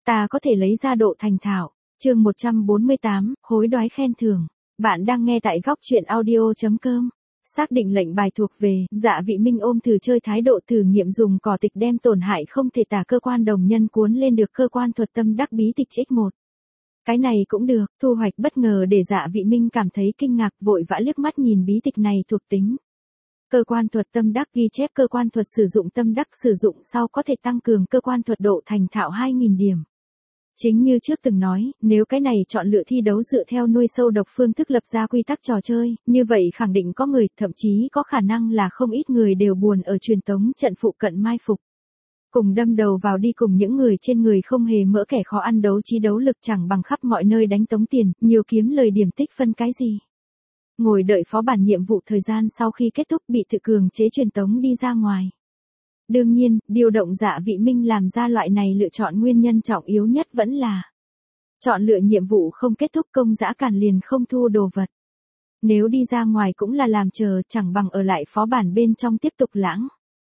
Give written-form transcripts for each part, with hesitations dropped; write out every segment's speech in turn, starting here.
Ta có thể lấy ra độ thành thạo. Chương 148, hối đoái khen thưởng. Bạn đang nghe tại góc truyện audio.com. Xác định lệnh bài thuộc về, Dạ Vị Minh ôm thử chơi thái độ thử nghiệm dùng cỏ tịch đem tổn hại không thể tả cơ quan đồng nhân cuốn lên được cơ quan thuật tâm đắc bí tịch X1. Cái này cũng được, thu hoạch bất ngờ để Dạ Vị Minh cảm thấy kinh ngạc, vội vã liếc mắt nhìn bí tịch này thuộc tính. Cơ quan thuật tâm đắc ghi chép cơ quan thuật sử dụng tâm đắc sử dụng sau có thể tăng cường cơ quan thuật độ thành thạo 2.000 điểm. Chính như trước từng nói, nếu cái này chọn lựa thi đấu dựa theo nuôi sâu độc phương thức lập ra quy tắc trò chơi, như vậy khẳng định có người, thậm chí có khả năng là không ít người đều buồn ở truyền tống trận phụ cận mai phục. Cùng đâm đầu vào đi cùng những người trên người không hề mỡ kẻ khó ăn đấu trí đấu lực chẳng bằng khắp mọi nơi đánh tống tiền, nhiều kiếm lời điểm tích phân cái gì. Ngồi đợi phó bản nhiệm vụ thời gian sau khi kết thúc bị tự cường chế truyền tống đi ra ngoài. Đương nhiên, điều động Dạ Vị Minh làm ra loại này lựa chọn nguyên nhân trọng yếu nhất vẫn là chọn lựa nhiệm vụ không kết thúc công dã càn liền không thu đồ vật. Nếu đi ra ngoài cũng là làm chờ chẳng bằng ở lại phó bản bên trong tiếp tục lãng.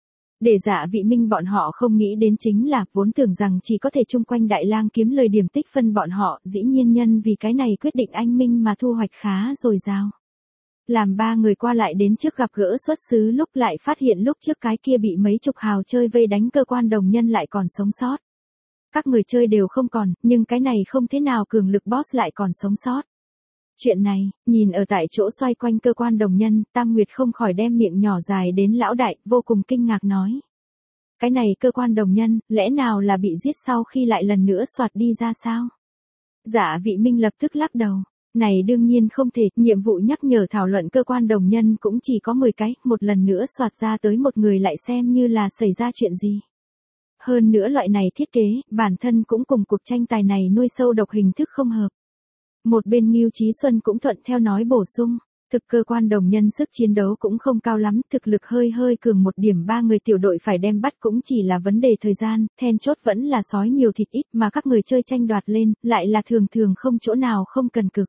Để Dạ Vị Minh bọn họ không nghĩ đến chính là vốn tưởng rằng chỉ có thể chung quanh Đại Lang kiếm lời điểm tích phân bọn họ, dĩ nhiên nhân vì cái này quyết định anh Minh mà thu hoạch khá dồi dào. Làm ba người qua lại đến trước gặp gỡ xuất xứ lúc lại phát hiện lúc trước cái kia bị mấy chục hào chơi vây đánh cơ quan đồng nhân lại còn sống sót. Các người chơi đều không còn, nhưng cái này không thế nào cường lực boss lại còn sống sót. Chuyện này, nhìn ở tại chỗ xoay quanh cơ quan đồng nhân, Tam Nguyệt không khỏi đem miệng nhỏ dài đến lão đại, vô cùng kinh ngạc nói. Cái này cơ quan đồng nhân, lẽ nào là bị giết sau khi lại lần nữa soạt đi ra sao? Dạ Vị Minh lập tức lắc đầu. Này đương nhiên không thể, nhiệm vụ nhắc nhở thảo luận cơ quan đồng nhân cũng chỉ có 10 cái, một lần nữa soạt ra tới một người lại xem như là xảy ra chuyện gì. Hơn nữa loại này thiết kế, bản thân cũng cùng cuộc tranh tài này nuôi sâu độc hình thức không hợp. Một bên Ngưu Chí Xuân cũng thuận theo nói bổ sung, thực cơ quan đồng nhân sức chiến đấu cũng không cao lắm, thực lực hơi cường một điểm, ba người tiểu đội phải đem bắt cũng chỉ là vấn đề thời gian, then chốt vẫn là sói nhiều thịt ít mà các người chơi tranh đoạt lên, lại là thường không chỗ nào không cần cực.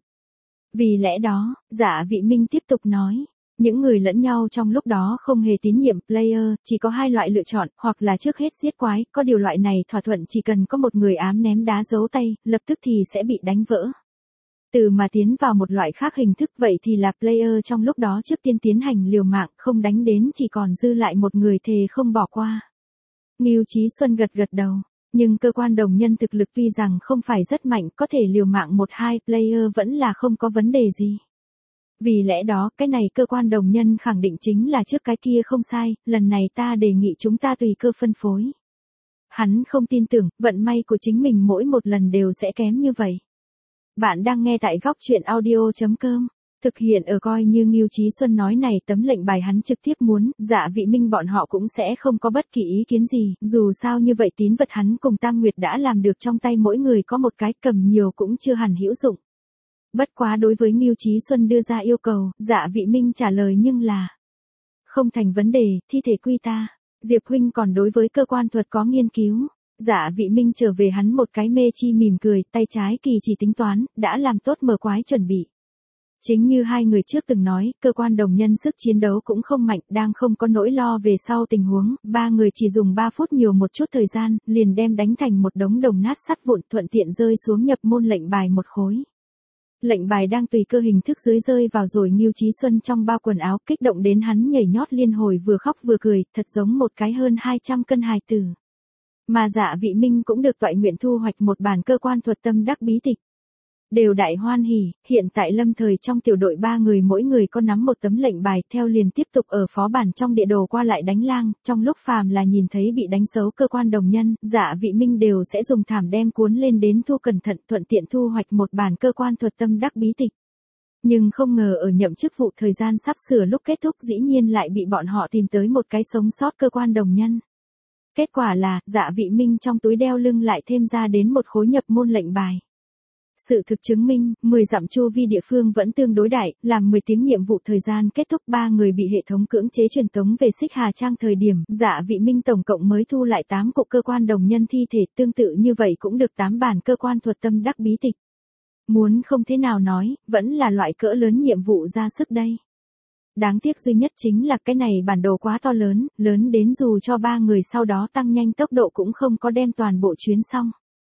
Vì lẽ đó, Dạ Vị Minh tiếp tục nói, những người lẫn nhau trong lúc đó không hề tín nhiệm player, chỉ có hai loại lựa chọn, hoặc là trước hết giết quái, có điều loại này thỏa thuận chỉ cần có một người ám ném đá giấu tay, lập tức thì sẽ bị đánh vỡ. Từ mà tiến vào một loại khác hình thức vậy thì là player trong lúc đó trước tiên tiến hành liều mạng, không đánh đến chỉ còn dư lại một người thề không bỏ qua. Ngưu Chí Xuân gật đầu. Nhưng cơ quan đồng nhân thực lực tuy rằng không phải rất mạnh, có thể liều mạng 1-2 player vẫn là không có vấn đề gì. Vì lẽ đó, cái này cơ quan đồng nhân khẳng định chính là trước cái kia không sai, lần này ta đề nghị chúng ta tùy cơ phân phối. Hắn không tin tưởng, vận may của chính mình mỗi một lần đều sẽ kém như vậy. Bạn đang nghe tại góc truyện audio.com. Thực hiện ở coi như Ngưu Chí Xuân nói này tấm lệnh bài hắn trực tiếp muốn, Dạ Vị Minh bọn họ cũng sẽ không có bất kỳ ý kiến gì, dù sao như vậy tín vật hắn cùng Tam Nguyệt đã làm được trong tay mỗi người có một cái, cầm nhiều cũng chưa hẳn hữu dụng. Bất quá đối với Ngưu Chí Xuân đưa ra yêu cầu, Dạ Vị Minh trả lời nhưng là không thành vấn đề, thi thể quy ta. Diệp huynh còn đối với cơ quan thuật có nghiên cứu. Dạ Vị Minh trở về hắn một cái mê chi mỉm cười, tay trái kỳ chỉ tính toán, đã làm tốt mở quái chuẩn bị. Chính như hai người trước từng nói, cơ quan đồng nhân sức chiến đấu cũng không mạnh, đang không có nỗi lo về sau tình huống, ba người chỉ dùng 3 phút nhiều một chút thời gian, liền đem đánh thành một đống đồng nát sắt vụn, thuận tiện rơi xuống nhập môn lệnh bài một khối. Lệnh bài đang tùy cơ hình thức dưới rơi vào rồi Ngưu Chí Xuân trong bao quần áo, kích động đến hắn nhảy nhót liên hồi vừa khóc vừa cười, thật giống một cái hơn 200 cân hài tử. Mà Dạ Vị Minh cũng được toại nguyện thu hoạch một bản cơ quan thuật tâm đắc bí tịch. Đều đại hoan hỉ, hiện tại lâm thời trong tiểu đội 3 người mỗi người có nắm một tấm lệnh bài, theo liền tiếp tục ở phó bản trong địa đồ qua lại đánh lang, trong lúc phàm là nhìn thấy bị đánh xấu cơ quan đồng nhân, Dạ Vị Minh đều sẽ dùng thảm đem cuốn lên đến thu cẩn thận, thuận tiện thu hoạch một bản cơ quan thuật tâm đắc bí tịch. Nhưng không ngờ ở nhậm chức vụ thời gian sắp sửa lúc kết thúc dĩ nhiên lại bị bọn họ tìm tới một cái sống sót cơ quan đồng nhân. Kết quả là, Dạ Vị Minh trong túi đeo lưng lại thêm ra đến một khối nhập môn lệnh bài. Sự thực chứng minh, 10 dặm chu vi địa phương vẫn tương đối đại, làm 10 tiếng nhiệm vụ thời gian kết thúc 3 người bị hệ thống cưỡng chế truyền tống về Xích Hà Trang thời điểm, Dạ Vị Minh tổng cộng mới thu lại 8 cụ cơ quan đồng nhân thi thể, tương tự như vậy cũng được 8 bản cơ quan thuật tâm đắc bí tịch. Muốn không thế nào nói, vẫn là loại cỡ lớn nhiệm vụ ra sức đây. Đáng tiếc duy nhất chính là cái này bản đồ quá to lớn, lớn đến dù cho 3 người sau đó tăng nhanh tốc độ cũng không có đem toàn bộ chuyến xong.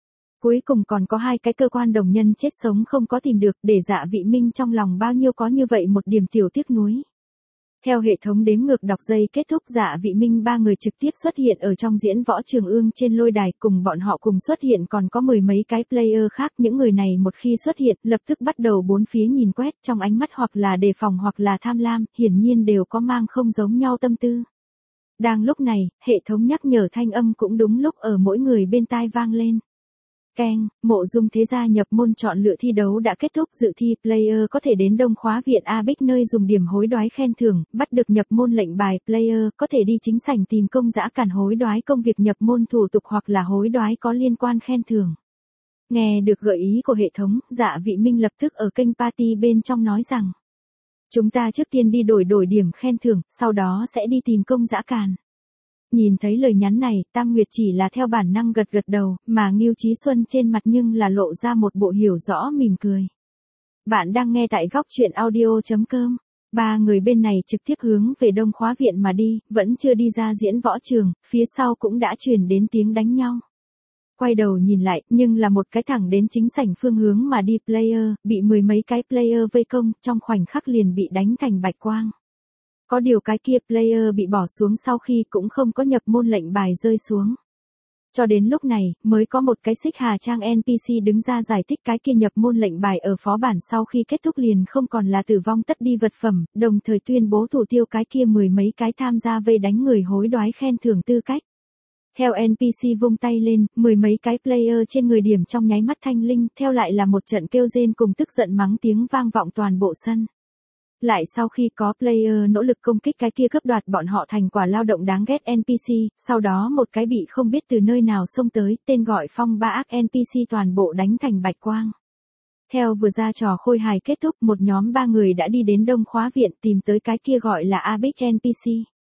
Cuối cùng còn có 2 cái cơ quan đồng nhân chết sống không có tìm được, để Dạ Vị Minh trong lòng bao nhiêu có như vậy một điểm tiểu tiếc nuối. Theo hệ thống đếm ngược đọc giây kết thúc, Dạ Vị Minh 3 người trực tiếp xuất hiện ở trong diễn võ trường ương trên lôi đài, cùng bọn họ cùng xuất hiện còn có 10 mấy cái player khác. Những người này một khi xuất hiện, lập tức bắt đầu bốn phía nhìn quét, trong ánh mắt hoặc là đề phòng hoặc là tham lam, hiển nhiên đều có mang không giống nhau tâm tư. Đang lúc này, hệ thống nhắc nhở thanh âm cũng đúng lúc ở mỗi người bên tai vang lên. Keng, Mộ Dung Thế Gia nhập môn chọn lựa thi đấu đã kết thúc, dự thi player có thể đến Đông Khóa Viện A Bích nơi dùng điểm hối đoái khen thưởng, bắt được nhập môn lệnh bài. Player có thể đi chính sảnh tìm công dã cản hối đoái công việc nhập môn thủ tục hoặc là hối đoái có liên quan khen thưởng. Nghe được gợi ý của hệ thống, Dạ Vị Minh lập tức ở kênh party bên trong nói rằng, chúng ta trước tiên đi đổi điểm khen thưởng, sau đó sẽ đi tìm công dã càn. Nhìn thấy lời nhắn này, Tam Nguyệt chỉ là theo bản năng gật đầu, mà Ngưu Chí Xuân trên mặt nhưng là lộ ra một bộ hiểu rõ mỉm cười. Bạn đang nghe tại góc truyện audio.com. 3 người bên này trực tiếp hướng về Đông Khóa Viện mà đi, vẫn chưa đi ra diễn võ trường, phía sau cũng đã truyền đến tiếng đánh nhau. Quay đầu nhìn lại, nhưng là một cái thẳng đến chính sảnh phương hướng mà đi player, bị 10 mấy cái player vây công, trong khoảnh khắc liền bị đánh thành bạch quang. Có điều cái kia player bị bỏ xuống sau khi cũng không có nhập môn lệnh bài rơi xuống. Cho đến lúc này, mới có một cái Xích Hà Trang NPC đứng ra giải thích cái kia nhập môn lệnh bài ở phó bản sau khi kết thúc liền không còn là tử vong tất đi vật phẩm, đồng thời tuyên bố thủ tiêu cái kia 10 mấy cái tham gia vây đánh người hối đoái khen thưởng tư cách. Theo NPC vung tay lên, 10 mấy cái player trên người điểm trong nháy mắt thanh linh, theo lại là một trận kêu rên cùng tức giận mắng tiếng vang vọng toàn bộ sân. Lại sau khi có player nỗ lực công kích cái kia cướp đoạt bọn họ thành quả lao động đáng ghét NPC, sau đó một cái bị không biết từ nơi nào xông tới, tên gọi Phong Ba Ác NPC toàn bộ đánh thành bạch quang. Theo vừa ra trò khôi hài kết thúc, một nhóm 3 người đã đi đến Đông Khóa Viện tìm tới cái kia gọi là Abix NPC.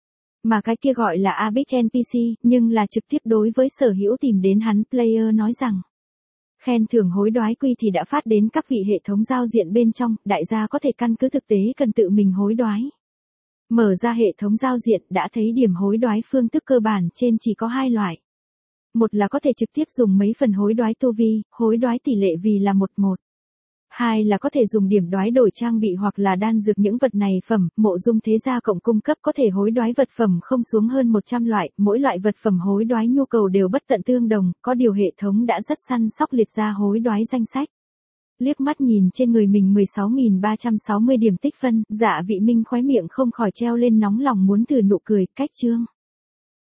Mà cái kia gọi là Abix NPC, nhưng là trực tiếp đối với sở hữu tìm đến hắn player nói rằng, khen thưởng hối đoái quy thì đã phát đến các vị hệ thống giao diện bên trong, đại gia có thể căn cứ thực tế cần tự mình hối đoái. Mở ra hệ thống giao diện đã thấy điểm hối đoái phương thức cơ bản trên chỉ có 2 loại. Một là có thể trực tiếp dùng mấy phần hối đoái tu vi, hối đoái tỷ lệ vì là 1:1. 2 là có thể dùng điểm đoái đổi trang bị hoặc là đan dược. Những vật này phẩm, Mộ Dung Thế Gia cộng cung cấp có thể hối đoái vật phẩm không xuống hơn 100 loại, mỗi loại vật phẩm hối đoái nhu cầu đều bất tận tương đồng, có điều hệ thống đã rất săn sóc liệt ra hối đoái danh sách. Liếc mắt nhìn trên người mình 16.360 điểm tích phân, Dạ Vị Minh khóe miệng không khỏi treo lên nóng lòng muốn thử nụ cười, cách chương.